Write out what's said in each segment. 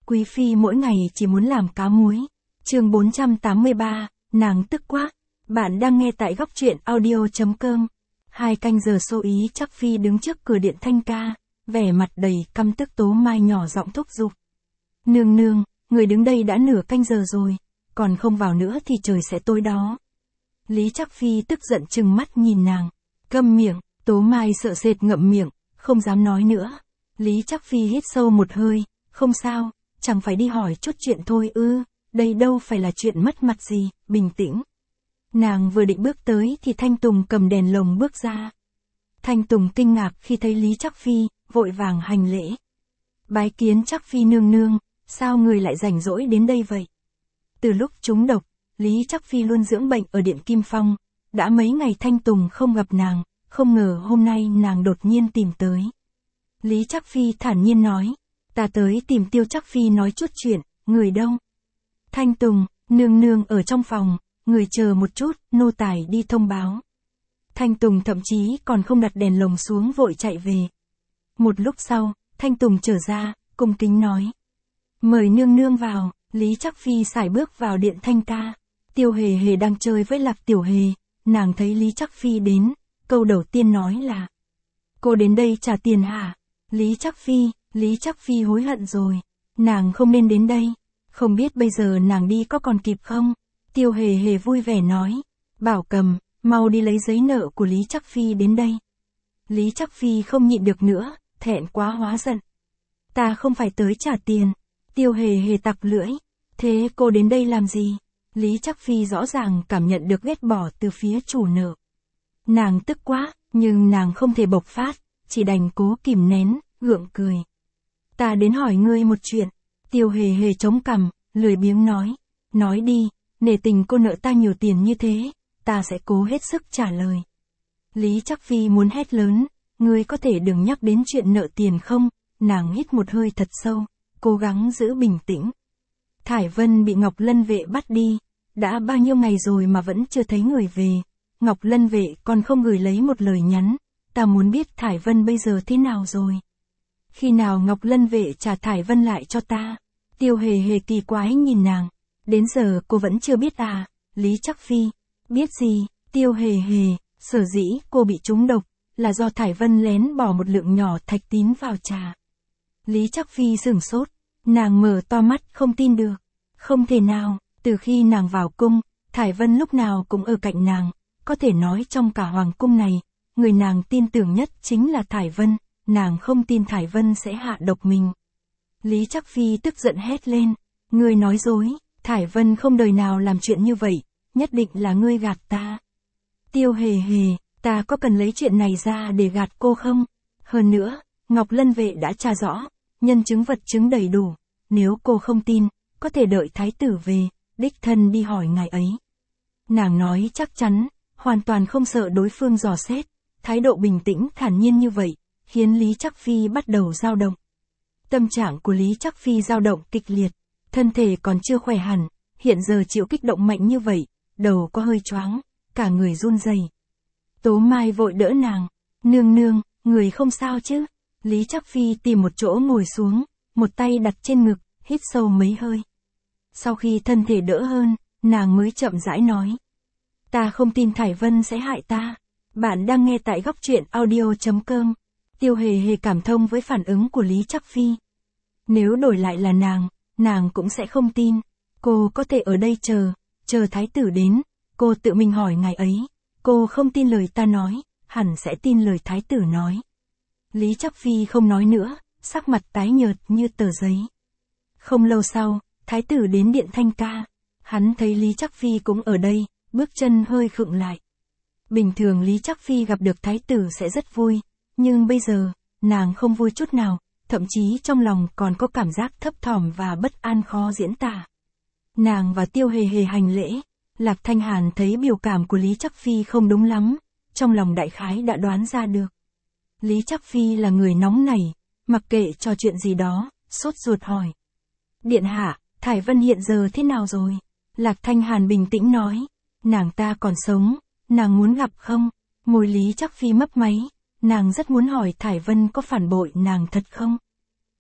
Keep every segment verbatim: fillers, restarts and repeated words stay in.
Quý phi mỗi ngày chỉ muốn làm cá muối. Chương bốn trăm tám mươi ba, nàng tức quá. Bạn đang nghe tại góc truyện audio chấm com. Hai canh giờ xô Ý Trác Phi đứng trước cửa điện Thanh Ca, vẻ mặt đầy căm tức. Tố Mai nhỏ giọng thúc giục. Nương nương, người đứng đây đã nửa canh giờ rồi, còn không vào nữa thì trời sẽ tối đó. Lý Trác Phi tức giận trừng mắt nhìn nàng. Câm miệng. Tố Mai sợ sệt ngậm miệng, không dám nói nữa. Lý Trác Phi hít sâu một hơi. Không sao, chẳng phải đi hỏi chút chuyện thôi ư, đây đâu phải là chuyện mất mặt gì, bình tĩnh. Nàng vừa định bước tới thì Thanh Tùng cầm đèn lồng bước ra. Thanh Tùng kinh ngạc khi thấy Lý Trác Phi, vội vàng hành lễ. Bái kiến Trác Phi nương nương, sao người lại rảnh rỗi đến đây vậy? Từ lúc trúng độc, Lý Trác Phi luôn dưỡng bệnh ở điện Kim Phong, đã mấy ngày Thanh Tùng không gặp nàng, không ngờ hôm nay nàng đột nhiên tìm tới. Lý Trác Phi thản nhiên nói, ta tới tìm Tiêu Trác Phi nói chút chuyện, người đâu? Thanh Tùng, nương nương ở trong phòng, người chờ một chút, nô tài đi thông báo. Thanh Tùng thậm chí còn không đặt đèn lồng xuống vội chạy về. Một lúc sau, Thanh Tùng trở ra, cung kính nói. Mời nương nương vào. Lý Trác Phi sải bước vào điện Thanh Ca. Tiêu Hề Hề đang chơi với Lạc Tiểu Hề, nàng thấy Lý Trác Phi đến, câu đầu tiên nói là. Cô đến đây trả tiền hả? Lý Trác Phi, Lý Trác Phi hối hận rồi. Nàng không nên đến đây. Không biết bây giờ nàng đi có còn kịp không? Tiêu Hề Hề vui vẻ nói. Bảo Cầm, mau đi lấy giấy nợ của Lý Trác Phi đến đây. Lý Trác Phi không nhịn được nữa, thẹn quá hóa giận. Ta không phải tới trả tiền. Tiêu Hề Hề tặc lưỡi. Thế cô đến đây làm gì? Lý Trác Phi rõ ràng cảm nhận được ghét bỏ từ phía chủ nợ. Nàng tức quá, nhưng nàng không thể bộc phát, chỉ đành cố kìm nén, gượng cười. Ta đến hỏi ngươi một chuyện. Tiêu Hề Hề chống cằm, lười biếng nói. Nói đi, nể tình cô nợ ta nhiều tiền như thế, ta sẽ cố hết sức trả lời. Lý Trác Phi muốn hét lớn, ngươi có thể đừng nhắc đến chuyện nợ tiền không? Nàng hít một hơi thật sâu, cố gắng giữ bình tĩnh. Thải Vân bị Ngọc Lân Vệ bắt đi, đã bao nhiêu ngày rồi mà vẫn chưa thấy người về. Ngọc Lân Vệ còn không gửi lấy một lời nhắn, ta muốn biết Thải Vân bây giờ thế nào rồi. Khi nào Ngọc Lân Vệ trả Thải Vân lại cho ta? Tiêu Hề Hề kỳ quái nhìn nàng. Đến giờ cô vẫn chưa biết à? Lý Trác Phi. Biết gì? Tiêu Hề Hề, sở dĩ cô bị trúng độc, là do Thải Vân lén bỏ một lượng nhỏ thạch tín vào trà. Lý Trác Phi sửng sốt. Nàng mở to mắt không tin được. Không thể nào, từ khi nàng vào cung, Thải Vân lúc nào cũng ở cạnh nàng. Có thể nói trong cả hoàng cung này, người nàng tin tưởng nhất chính là Thải Vân. Nàng không tin Thải Vân sẽ hạ độc mình. Lý Trác Phi tức giận hét lên. Ngươi nói dối, Thải Vân không đời nào làm chuyện như vậy, nhất định là ngươi gạt ta. Tiêu Hề Hề, ta có cần lấy chuyện này ra để gạt cô không? Hơn nữa, Ngọc Lân Vệ đã tra rõ, nhân chứng vật chứng đầy đủ. Nếu cô không tin, có thể đợi thái tử về, đích thân đi hỏi ngài ấy. Nàng nói chắc chắn, hoàn toàn không sợ đối phương dò xét, thái độ bình tĩnh thản nhiên như vậy, khiến Lý Trác Phi bắt đầu dao động. Tâm trạng của Lý Trác Phi dao động kịch liệt, thân thể còn chưa khỏe hẳn, hiện giờ chịu kích động mạnh như vậy, đầu có hơi choáng, cả người run rẩy. Tố Mai vội đỡ nàng. Nương nương, người không sao chứ? Lý Trác Phi tìm một chỗ ngồi xuống, một tay đặt trên ngực, hít sâu mấy hơi. Sau khi thân thể đỡ hơn, nàng mới chậm rãi nói. Ta không tin Thải Vân sẽ hại ta. Bạn đang nghe tại góc truyện audio chấm com. Tiêu Hề Hề cảm thông với phản ứng của Lý Trác Phi. Nếu đổi lại là nàng, nàng cũng sẽ không tin. Cô có thể ở đây chờ, chờ thái tử đến, cô tự mình hỏi ngài ấy. Cô không tin lời ta nói, hẳn sẽ tin lời thái tử nói. Lý Trác Phi không nói nữa, sắc mặt tái nhợt như tờ giấy. Không lâu sau, thái tử đến điện Thanh Ca. Hắn thấy Lý Trác Phi cũng ở đây, bước chân hơi khựng lại. Bình thường Lý Trác Phi gặp được thái tử sẽ rất vui, nhưng bây giờ, nàng không vui chút nào, thậm chí trong lòng còn có cảm giác thấp thỏm và bất an khó diễn tả. Nàng và Tiêu Hề Hề hành lễ, Lạc Thanh Hàn thấy biểu cảm của Lý Trác Phi không đúng lắm, trong lòng đại khái đã đoán ra được. Lý Trác Phi là người nóng nảy, mặc kệ cho chuyện gì đó, sốt ruột hỏi. Điện hạ, Thải Vân hiện giờ thế nào rồi? Lạc Thanh Hàn bình tĩnh nói. Nàng ta còn sống, nàng muốn gặp không? Môi Lý Trác Phi mấp máy, nàng rất muốn hỏi Thải Vân có phản bội nàng thật không?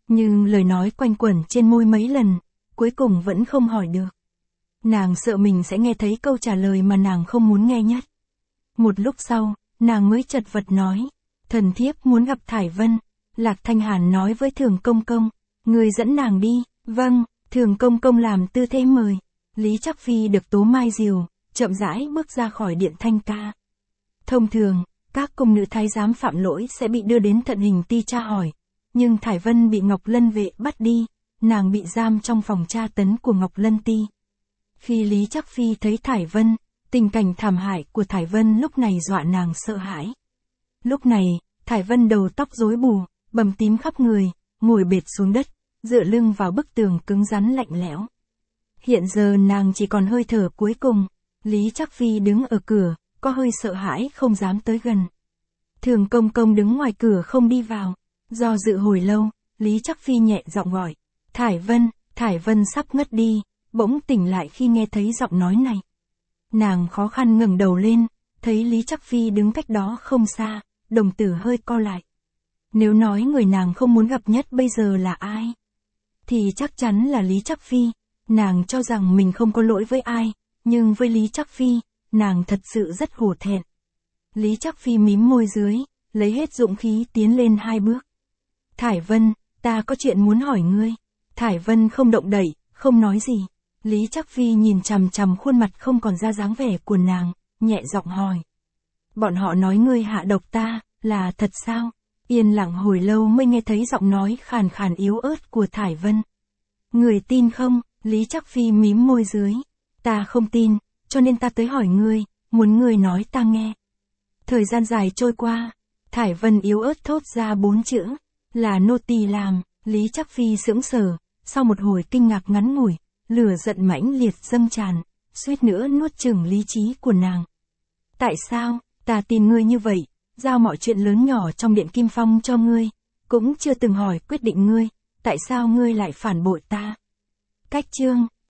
Nhưng lời nói quanh quẩn trên môi mấy lần, cuối cùng vẫn không hỏi được. Nàng sợ mình sẽ nghe thấy câu trả lời mà nàng không muốn nghe nhất. Một lúc sau, nàng mới chật vật nói, thần thiếp muốn gặp Thải Vân. Lạc Thanh Hàn nói với Thường Công Công, người dẫn nàng đi. Vâng, Thường Công Công làm tư thế mời. Lý Trắc Phi được tố mai diều, chậm rãi bước ra khỏi điện thanh ca. Thông thường, các cung nữ thái giám phạm lỗi sẽ bị đưa đến thận hình ti tra hỏi. Nhưng Thải Vân bị Ngọc Lân vệ bắt đi, nàng bị giam trong phòng tra tấn của Ngọc Lân ti. Khi Lý Trắc Phi thấy Thải Vân, tình cảnh thảm hại của Thải Vân lúc này dọa nàng sợ hãi. Lúc này, Thải Vân đầu tóc rối bù, bầm tím khắp người, ngồi bệt xuống đất, dựa lưng vào bức tường cứng rắn lạnh lẽo. Hiện giờ nàng chỉ còn hơi thở cuối cùng, Lý Trắc Phi đứng ở cửa, có hơi sợ hãi không dám tới gần. Thường Công Công đứng ngoài cửa không đi vào, do dự hồi lâu, Lý Trắc Phi nhẹ giọng gọi, Thải Vân. Thải Vân sắp ngất đi, bỗng tỉnh lại khi nghe thấy giọng nói này. Nàng khó khăn ngẩng đầu lên, thấy Lý Trắc Phi đứng cách đó không xa, đồng tử hơi co lại. Nếu nói người nàng không muốn gặp nhất bây giờ là ai, thì chắc chắn là Lý Trắc Phi. Nàng cho rằng mình không có lỗi với ai, nhưng với Lý Trắc Phi, nàng thật sự rất hổ thẹn. Lý Trắc Phi mím môi dưới, lấy hết dũng khí tiến lên hai bước. Thải Vân, ta có chuyện muốn hỏi ngươi. Thải Vân không động đậy, không nói gì. Lý Trắc Phi nhìn chằm chằm khuôn mặt không còn ra dáng vẻ của nàng, nhẹ giọng hỏi. Bọn họ nói ngươi hạ độc ta, là thật sao? Yên lặng hồi lâu mới nghe thấy giọng nói khàn khàn yếu ớt của Thải Vân. Người tin không? Lý Trắc Phi mím môi dưới. Ta không tin, cho nên ta tới hỏi ngươi, muốn ngươi nói ta nghe. Thời gian dài trôi qua, Thải Vân yếu ớt thốt ra bốn chữ, là nô tỳ làm. Lý Trắc Phi sững sờ, sau một hồi kinh ngạc ngắn ngủi, lửa giận mãnh liệt dâng tràn, suýt nữa nuốt chửng lý trí của nàng. Tại sao, ta tin ngươi như vậy, giao mọi chuyện lớn nhỏ trong điện Kim Phong cho ngươi, cũng chưa từng hỏi quyết định ngươi, tại sao ngươi lại phản bội ta? Cách chương